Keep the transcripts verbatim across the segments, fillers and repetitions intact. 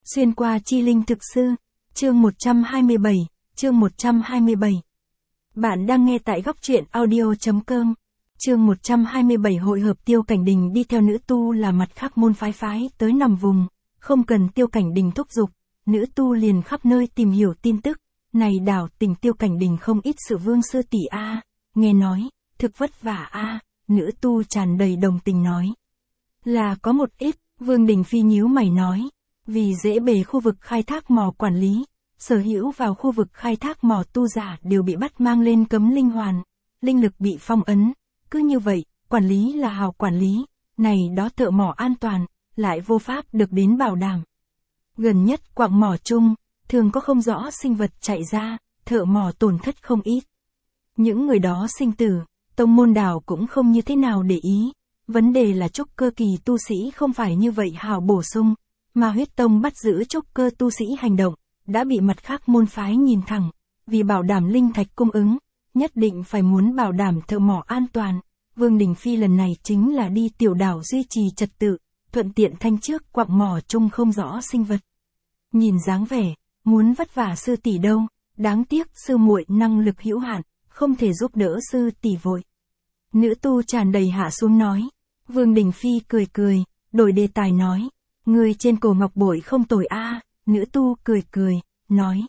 Xuyên qua chi linh thực sư, chương một trăm hai mươi bảy, chương một trăm hai mươi bảy. Bạn đang nghe tại góc truyện audio.com. Chương một trăm hai mươi bảy hội hợp Tiêu Cảnh Đình đi theo nữ tu là mặt khác môn phái phái tới nằm vùng, không cần Tiêu Cảnh Đình thúc giục, nữ tu liền khắp nơi tìm hiểu tin tức. Này đảo tình Tiêu Cảnh Đình không ít sự vương sư tỷ a, nghe nói, thực vất vả a, nữ tu tràn đầy đồng tình nói. Là có một ít, Vương Đình Phi nhíu mày nói, vì dễ bề khu vực khai thác mỏ quản lý, sở hữu vào khu vực khai thác mỏ tu giả đều bị bắt mang lên cấm linh hoàn, linh lực bị phong ấn, cứ như vậy, quản lý là hào quản lý, này đó thợ mỏ an toàn, lại vô pháp được đến bảo đảm. Gần nhất quặng mỏ chung, thường có không rõ sinh vật chạy ra, thợ mỏ tổn thất không ít. Những người đó sinh tử, tông môn đảo cũng không như thế nào để ý, vấn đề là trúc cơ kỳ tu sĩ không phải như vậy hào bổ sung, mà huyết tông bắt giữ trúc cơ tu sĩ hành động, đã bị mặt khác môn phái nhìn thẳng, vì bảo đảm linh thạch cung ứng, nhất định phải muốn bảo đảm thợ mỏ an toàn. Vương Đình Phi lần này chính là đi tiểu đảo duy trì trật tự, thuận tiện thanh trước quặng mỏ chung không rõ sinh vật. Nhìn dáng vẻ, muốn vất vả sư tỷ đâu, đáng tiếc sư muội năng lực hữu hạn, không thể giúp đỡ sư tỷ vội. Nữ tu tràn đầy hạ xuống nói. Vương Đình Phi cười cười, đổi đề tài nói, người trên cổ ngọc bội không tồi a. Nữ tu cười cười, nói,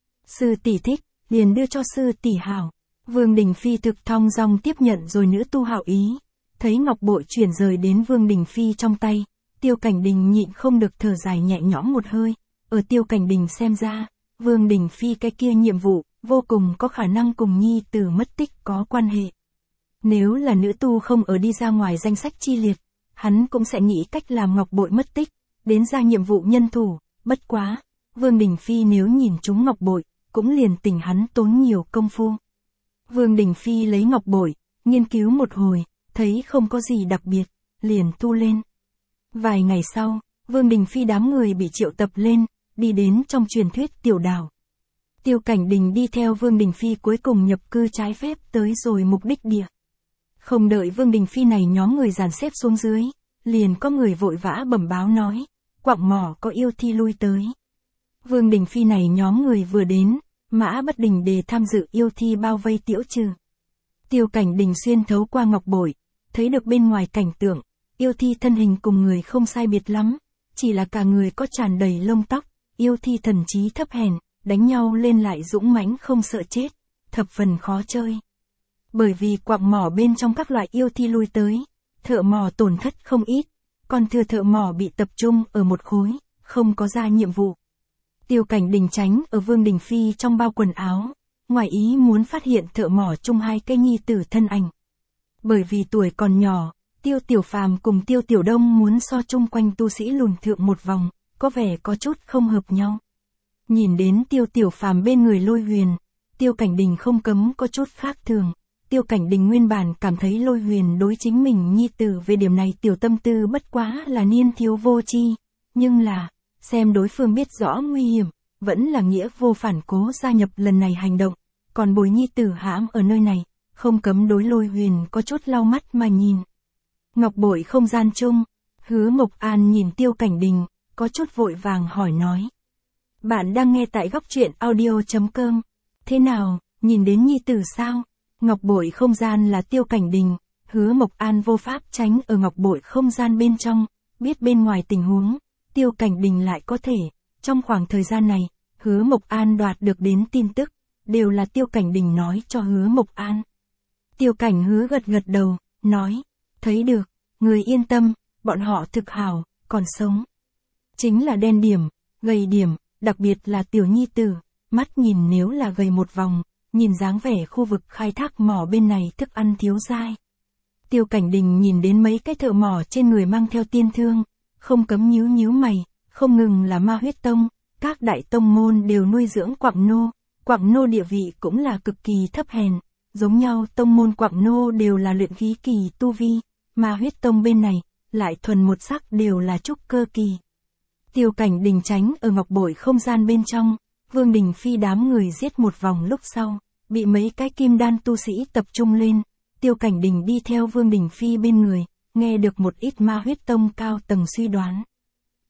sư tỷ thích, liền đưa cho sư tỷ hảo. Vương Đình Phi thực thong dong tiếp nhận rồi nữ tu hảo ý, thấy ngọc bội chuyển rời đến Vương Đình Phi trong tay, Tiêu Cảnh Đình nhịn không được thở dài nhẹ nhõm một hơi. Ở Tiêu Cảnh Đình xem ra, Vương Đình Phi cái kia nhiệm vụ, vô cùng có khả năng cùng nhi tử mất tích có quan hệ. Nếu là nữ tu không ở đi ra ngoài danh sách chi liệt, hắn cũng sẽ nghĩ cách làm ngọc bội mất tích, đến ra nhiệm vụ nhân thủ, bất quá, Vương Đình Phi nếu nhìn chúng ngọc bội, cũng liền tỉnh hắn tốn nhiều công phu. Vương Đình Phi lấy ngọc bội, nghiên cứu một hồi, thấy không có gì đặc biệt, liền thu lên. Vài ngày sau, Vương Đình Phi đám người bị triệu tập lên, đi đến trong truyền thuyết tiểu đảo. Tiêu Cảnh Đình đi theo Vương Đình Phi cuối cùng nhập cư trái phép tới rồi mục đích địa. Không đợi Vương Đình Phi này nhóm người dàn xếp xuống dưới, liền có người vội vã bẩm báo nói, quặng mỏ có yêu thi lui tới. Vương Đình Phi này nhóm người vừa đến, Mã Bất Đình Đề tham dự yêu thi bao vây tiễu trừ. Tiêu Cảnh Đình xuyên thấu qua ngọc bội, thấy được bên ngoài cảnh tượng, yêu thi thân hình cùng người không sai biệt lắm, chỉ là cả người có tràn đầy lông tóc, yêu thi thần trí thấp hèn, đánh nhau lên lại dũng mãnh không sợ chết, thập phần khó chơi. Bởi vì quặng mỏ bên trong các loại yêu thi lui tới, thợ mỏ tổn thất không ít, còn thừa thợ mỏ bị tập trung ở một khối, không có ra nhiệm vụ. Tiêu Cảnh Đình tránh ở Vương Đình Phi trong bao quần áo, ngoài ý muốn phát hiện thợ mỏ chung hai cây nhi tử thân ảnh. Bởi vì tuổi còn nhỏ, Tiêu Tiểu Phàm cùng Tiêu Tiểu Đông muốn so chung quanh tu sĩ lùn thượng một vòng, có vẻ có chút không hợp nhau. Nhìn đến Tiêu Tiểu Phàm bên người Lôi Huyền, Tiêu Cảnh Đình không cấm có chút khác thường. Tiêu Cảnh Đình nguyên bản cảm thấy Lôi Huyền đối chính mình nhi tử về điểm này tiểu tâm tư bất quá là niên thiếu vô tri, nhưng là, xem đối phương biết rõ nguy hiểm, vẫn là nghĩa vô phản cố gia nhập lần này hành động, còn bồi nhi tử hãm ở nơi này, không cấm đối Lôi Huyền có chút lau mắt mà nhìn. Ngọc bội không gian chung, Hứa Mộc An nhìn Tiêu Cảnh Đình, có chút vội vàng hỏi nói. Bạn đang nghe tại góc truyện audio.com. Thế nào, nhìn đến nhi tử sao? Ngọc bội không gian là Tiêu Cảnh Đình, Hứa Mộc An vô pháp tránh ở ngọc bội không gian bên trong, biết bên ngoài tình huống, Tiêu Cảnh Đình lại có thể, trong khoảng thời gian này, Hứa Mộc An đoạt được đến tin tức, đều là Tiêu Cảnh Đình nói cho Hứa Mộc An. Tiêu Cảnh Hứa gật gật đầu, nói, thấy được, người yên tâm, bọn họ thực hảo, còn sống. Chính là đen điểm, gầy điểm, đặc biệt là tiểu nhi tử, mắt nhìn nếu là gầy một vòng, nhìn dáng vẻ khu vực khai thác mỏ bên này thức ăn thiếu dai. Tiêu Cảnh Đình nhìn đến mấy cái thợ mỏ trên người mang theo tiên thương, không cấm nhíu nhíu mày, không ngừng là ma huyết tông, các đại tông môn đều nuôi dưỡng quặng nô, quặng nô địa vị cũng là cực kỳ thấp hèn, giống nhau tông môn quặng nô đều là luyện khí kỳ tu vi, ma huyết tông bên này, lại thuần một sắc đều là trúc cơ kỳ. Tiêu Cảnh Đình tránh ở ngọc bội không gian bên trong, Vương Đình Phi đám người giết một vòng lúc sau, bị mấy cái kim đan tu sĩ tập trung lên, Tiêu Cảnh Đình đi theo Vương Đình Phi bên người, nghe được một ít ma huyết tông cao tầng suy đoán.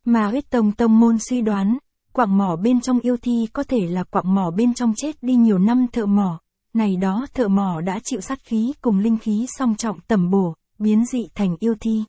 Ma huyết tông tông môn suy đoán, quặng mỏ bên trong yêu thi có thể là quặng mỏ bên trong chết đi nhiều năm thợ mỏ. Này đó thợ mỏ đã chịu sát khí cùng linh khí song trọng tẩm bổ, biến dị thành yêu thi.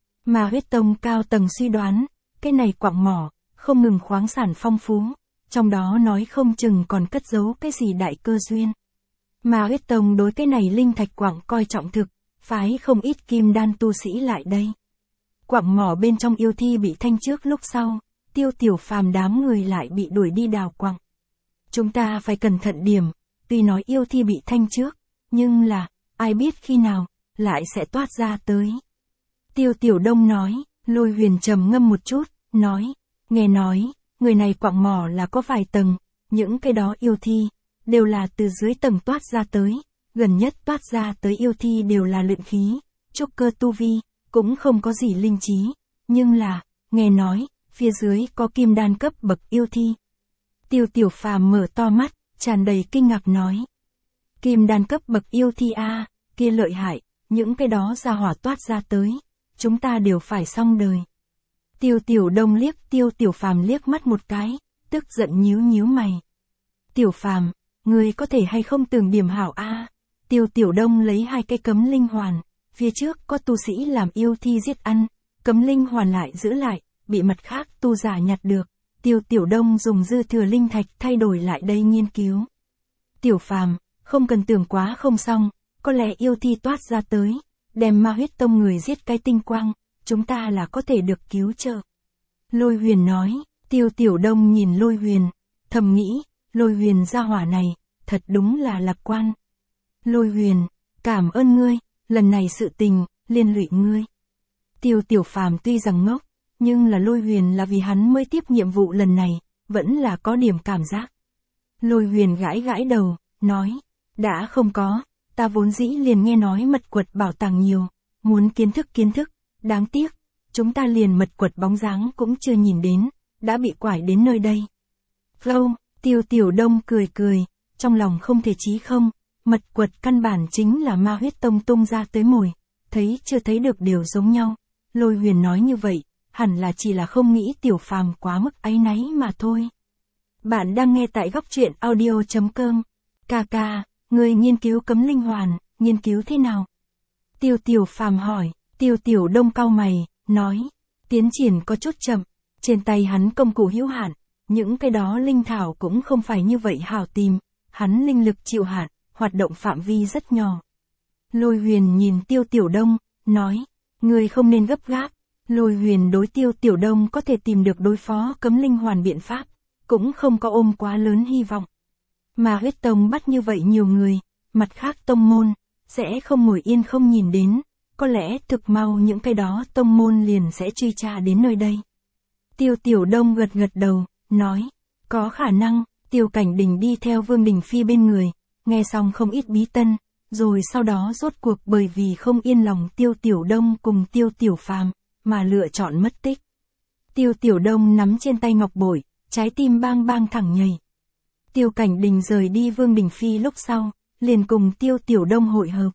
Ma huyết tông cao tầng suy đoán, cái này quặng mỏ, không ngừng khoáng sản phong phú, trong đó nói không chừng còn cất giấu cái gì đại cơ duyên. Ma huyết tông đối cái này linh thạch quặng coi trọng thực, phái không ít kim đan tu sĩ lại đây. Quặng mỏ bên trong yêu thi bị thanh trước lúc sau, Tiêu Tiểu Phàm đám người lại bị đuổi đi đào quặng. Chúng ta phải cẩn thận điểm, tuy nói yêu thi bị thanh trước, nhưng là, ai biết khi nào, lại sẽ toát ra tới. Tiêu Tiểu Đông nói, Lôi Huyền trầm ngâm một chút, nói, nghe nói, người này quặng mỏ là có vài tầng, những cái đó yêu thi, đều là từ dưới tầng toát ra tới, gần nhất toát ra tới yêu thi đều là luyện khí, trúc cơ tu vi, cũng không có gì linh trí, nhưng là, nghe nói, phía dưới có kim đan cấp bậc yêu thi. Tiêu Tiểu Phàm mở to mắt, tràn đầy kinh ngạc nói. Kim đan cấp bậc yêu thi a, kia lợi hại, những cái đó ra hỏa toát ra tới, chúng ta đều phải xong đời. Tiêu Tiểu Đông liếc Tiêu Tiểu Phàm liếc mắt một cái, tức giận nhíu nhíu mày. Tiểu Phàm, ngươi có thể hay không tưởng điểm hảo a? Tiêu Tiểu Đông lấy hai cây cấm linh hoàn, phía trước có tu sĩ làm yêu thi giết ăn, cấm linh hoàn lại giữ lại, bị mặt khác tu giả nhặt được. Tiêu Tiểu Đông dùng dư thừa linh thạch thay đổi lại đây nghiên cứu. Tiểu Phàm, không cần tưởng quá không xong, có lẽ yêu thi toát ra tới, đem ma huyết tông người giết cái tinh quang, chúng ta là có thể được cứu trợ. Lôi Huyền nói, Tiêu Tiểu Đông nhìn Lôi Huyền, thầm nghĩ, Lôi Huyền gia hỏa này, thật đúng là lạc quan. Lôi Huyền, cảm ơn ngươi, lần này sự tình, liên lụy ngươi. Tiêu Tiểu Phàm tuy rằng ngốc, nhưng là Lôi Huyền là vì hắn mới tiếp nhiệm vụ lần này, vẫn là có điểm cảm giác. Lôi Huyền gãi gãi đầu, nói, đã không có, ta vốn dĩ liền nghe nói mật quật bảo tàng nhiều, muốn kiến thức kiến thức, đáng tiếc, chúng ta liền mật quật bóng dáng cũng chưa nhìn đến, đã bị quải đến nơi đây. Flow, Tiêu Tiểu Đông cười cười, trong lòng không thể chí không, mật quật căn bản chính là ma huyết tông tung ra tới mồi, thấy chưa thấy được đều giống nhau. Lôi Huyền nói như vậy, hẳn là chỉ là không nghĩ Tiểu Phàm quá mức áy náy mà thôi. Bạn đang nghe tại góc truyện audio chấm com. Ca ca, người nghiên cứu cấm linh hoàn, nghiên cứu thế nào? Tiêu Tiểu Phàm hỏi. Tiêu Tiểu Đông cau mày, nói, tiến triển có chút chậm, trên tay hắn công cụ hữu hạn, những cái đó linh thảo cũng không phải như vậy hảo tìm, hắn linh lực chịu hạn, hoạt động phạm vi rất nhỏ. Lôi Huyền nhìn Tiêu Tiểu Đông, nói, người không nên gấp gáp. Lôi Huyền đối Tiêu Tiểu Đông có thể tìm được đối phó cấm linh hoàn biện pháp, cũng không có ôm quá lớn hy vọng. Mà huyết tông bắt như vậy nhiều người, mặt khác tông môn, sẽ không ngồi yên không nhìn đến, có lẽ thực mau những cái đó tông môn liền sẽ truy tra đến nơi đây. Tiêu Tiểu Đông gật gật đầu, nói, có khả năng. Tiêu Cảnh Đình đi theo Vương Đình Phi bên người, nghe xong không ít bí tân, rồi sau đó rốt cuộc bởi vì không yên lòng Tiêu Tiểu Đông cùng Tiêu Tiểu Phàm, mà lựa chọn mất tích. Tiêu Tiểu Đông nắm trên tay ngọc bội, trái tim bang bang thẳng nhảy. Tiêu Cảnh Đình rời đi Vương Đình Phi lúc sau, liền cùng Tiêu Tiểu Đông hội hợp.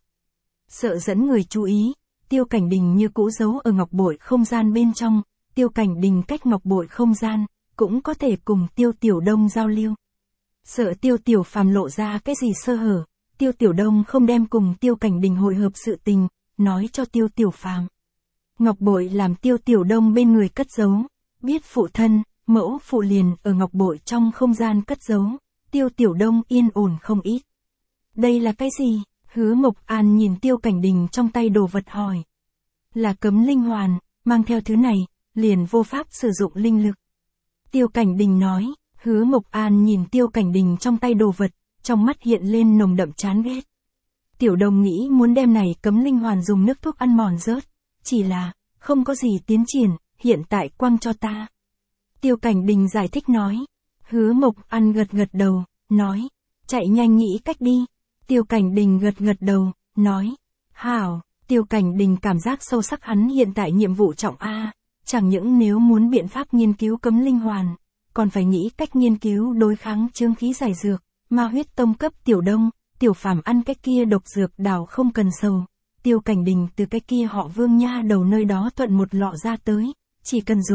Sợ dẫn người chú ý, Tiêu Cảnh Đình như cũ giấu ở ngọc bội không gian bên trong, Tiêu Cảnh Đình cách ngọc bội không gian, cũng có thể cùng Tiêu Tiểu Đông giao lưu. Sợ Tiêu Tiểu Phàm lộ ra cái gì sơ hở, Tiêu Tiểu Đông không đem cùng Tiêu Cảnh Đình hội hợp sự tình, nói cho Tiêu Tiểu Phàm. Ngọc bội làm Tiêu Tiểu Đông bên người cất giấu, biết phụ thân, mẫu phụ liền ở ngọc bội trong không gian cất giấu, Tiêu Tiểu Đông yên ổn không ít. Đây là cái gì? Hứa Mộc An nhìn Tiêu Cảnh Đình trong tay đồ vật hỏi. Là cấm linh hoàn, mang theo thứ này, liền vô pháp sử dụng linh lực. Tiêu Cảnh Đình nói. Hứa Mộc An nhìn Tiêu Cảnh Đình trong tay đồ vật, trong mắt hiện lên nồng đậm chán ghét. Tiểu Đồng nghĩ muốn đem này cấm linh hoàn dùng nước thuốc ăn mòn rớt, chỉ là, không có gì tiến triển, hiện tại quăng cho ta. Tiêu Cảnh Đình giải thích nói. Hứa Mộc An gật gật đầu, nói, chạy nhanh nghĩ cách đi. Tiêu Cảnh Đình gật gật đầu, nói, hảo. Tiêu Cảnh Đình cảm giác sâu sắc hắn hiện tại nhiệm vụ trọng A, chẳng những nếu muốn biện pháp nghiên cứu cấm linh hoàn, còn phải nghĩ cách nghiên cứu đối kháng chướng khí giải dược, ma huyết tông cấp Tiểu Đông, Tiểu Phàm ăn cái kia độc dược đào không cần sầu. Tiêu Cảnh Đình từ cái kia họ Vương nha đầu nơi đó thuận một lọ ra tới, chỉ cần dùng,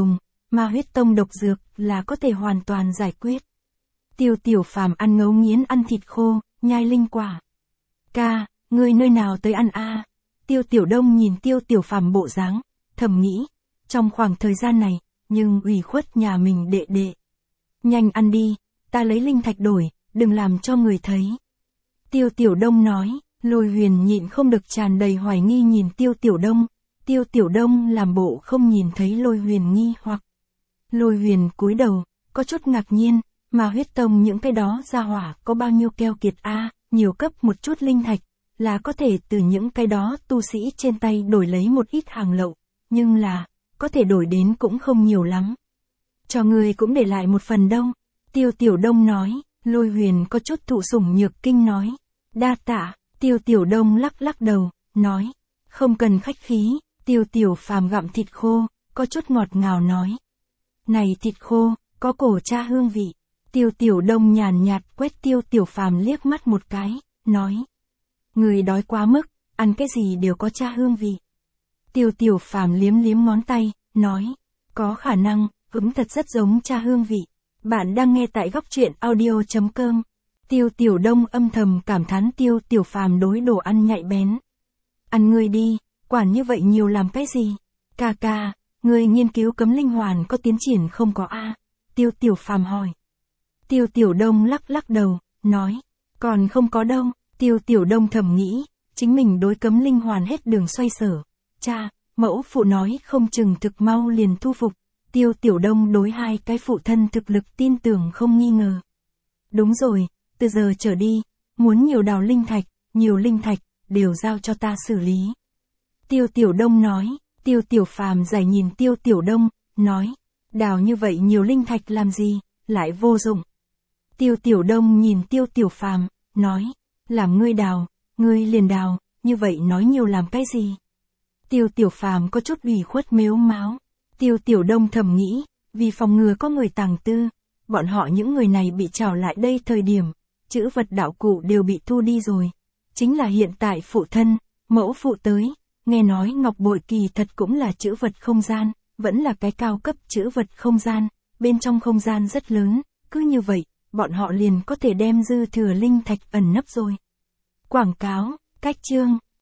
ma huyết tông độc dược là có thể hoàn toàn giải quyết. Tiêu Tiểu Phàm ăn ngấu nghiến ăn thịt khô, nhai linh quả. Ca, ngươi nơi nào tới ăn a? Tiêu Tiểu Đông nhìn Tiêu Tiểu Phàm bộ dáng, thầm nghĩ, trong khoảng thời gian này, nhưng ủy khuất nhà mình đệ đệ. Nhanh ăn đi, ta lấy linh thạch đổi, đừng làm cho người thấy. Tiêu Tiểu Đông nói, Lôi Huyền nhịn không được tràn đầy hoài nghi nhìn Tiêu Tiểu Đông. Tiêu Tiểu Đông làm bộ không nhìn thấy Lôi Huyền nghi hoặc. Lôi Huyền cúi đầu, có chút ngạc nhiên, mà huyết tông những cái đó ra hỏa có bao nhiêu keo kiệt a, à, nhiều cấp một chút linh thạch, là có thể từ những cái đó tu sĩ trên tay đổi lấy một ít hàng lậu, nhưng là, có thể đổi đến cũng không nhiều lắm. Cho người cũng để lại một phần đâu. Tiêu Tiểu Đông nói, Lôi Huyền có chút thụ sủng nhược kinh nói. Đa tạ, Tiêu Tiểu Đông lắc lắc đầu, nói, không cần khách khí. Tiêu Tiểu Phàm gặm thịt khô, có chút ngọt ngào nói. Này thịt khô, có cổ cha hương vị. Tiêu Tiểu Đông nhàn nhạt quét Tiêu Tiểu Phàm liếc mắt một cái, nói. Người đói quá mức, ăn cái gì đều có cha hương vị. Tiêu Tiểu Phàm liếm liếm ngón tay, nói. Có khả năng, cũng thật rất giống cha hương vị. Bạn đang nghe tại góc truyện audio chấm com. Tiêu Tiểu Đông âm thầm cảm thán Tiêu Tiểu Phàm đối đồ ăn nhạy bén. Ăn ngươi đi, quản như vậy nhiều làm cái gì? Ca ca, ngươi nghiên cứu cấm linh hoàn có tiến triển không có a? Tiêu Tiểu Phàm hỏi. Tiêu Tiểu Đông lắc lắc đầu, nói. Còn không có đâu. Tiêu Tiểu Đông thầm nghĩ, chính mình đối cấm linh hoàn hết đường xoay sở. Cha, mẫu phụ nói không chừng thực mau liền thu phục. Tiêu Tiểu Đông đối hai cái phụ thân thực lực tin tưởng không nghi ngờ. Đúng rồi, từ giờ trở đi, muốn nhiều đào linh thạch, nhiều linh thạch, đều giao cho ta xử lý. Tiêu Tiểu Đông nói, Tiêu Tiểu Phàm giải nhìn Tiêu Tiểu Đông, nói, đào như vậy nhiều linh thạch làm gì, lại vô dụng. Tiêu Tiểu Đông nhìn Tiêu Tiểu Phàm, nói, làm ngươi đào, ngươi liền đào, như vậy nói nhiều làm cái gì. Tiêu Tiểu Phàm có chút ủy khuất mếu máo. Tiêu Tiểu Đông thầm nghĩ, vì phòng ngừa có người tàng tư, bọn họ những người này bị trảo lại đây thời điểm, chữ vật đạo cụ đều bị thu đi rồi. Chính là hiện tại phụ thân, mẫu phụ tới, nghe nói ngọc bội kỳ thật cũng là chữ vật không gian, vẫn là cái cao cấp chữ vật không gian, bên trong không gian rất lớn, cứ như vậy, bọn họ liền có thể đem dư thừa linh thạch ẩn nấp rồi. Quảng cáo, cách chương.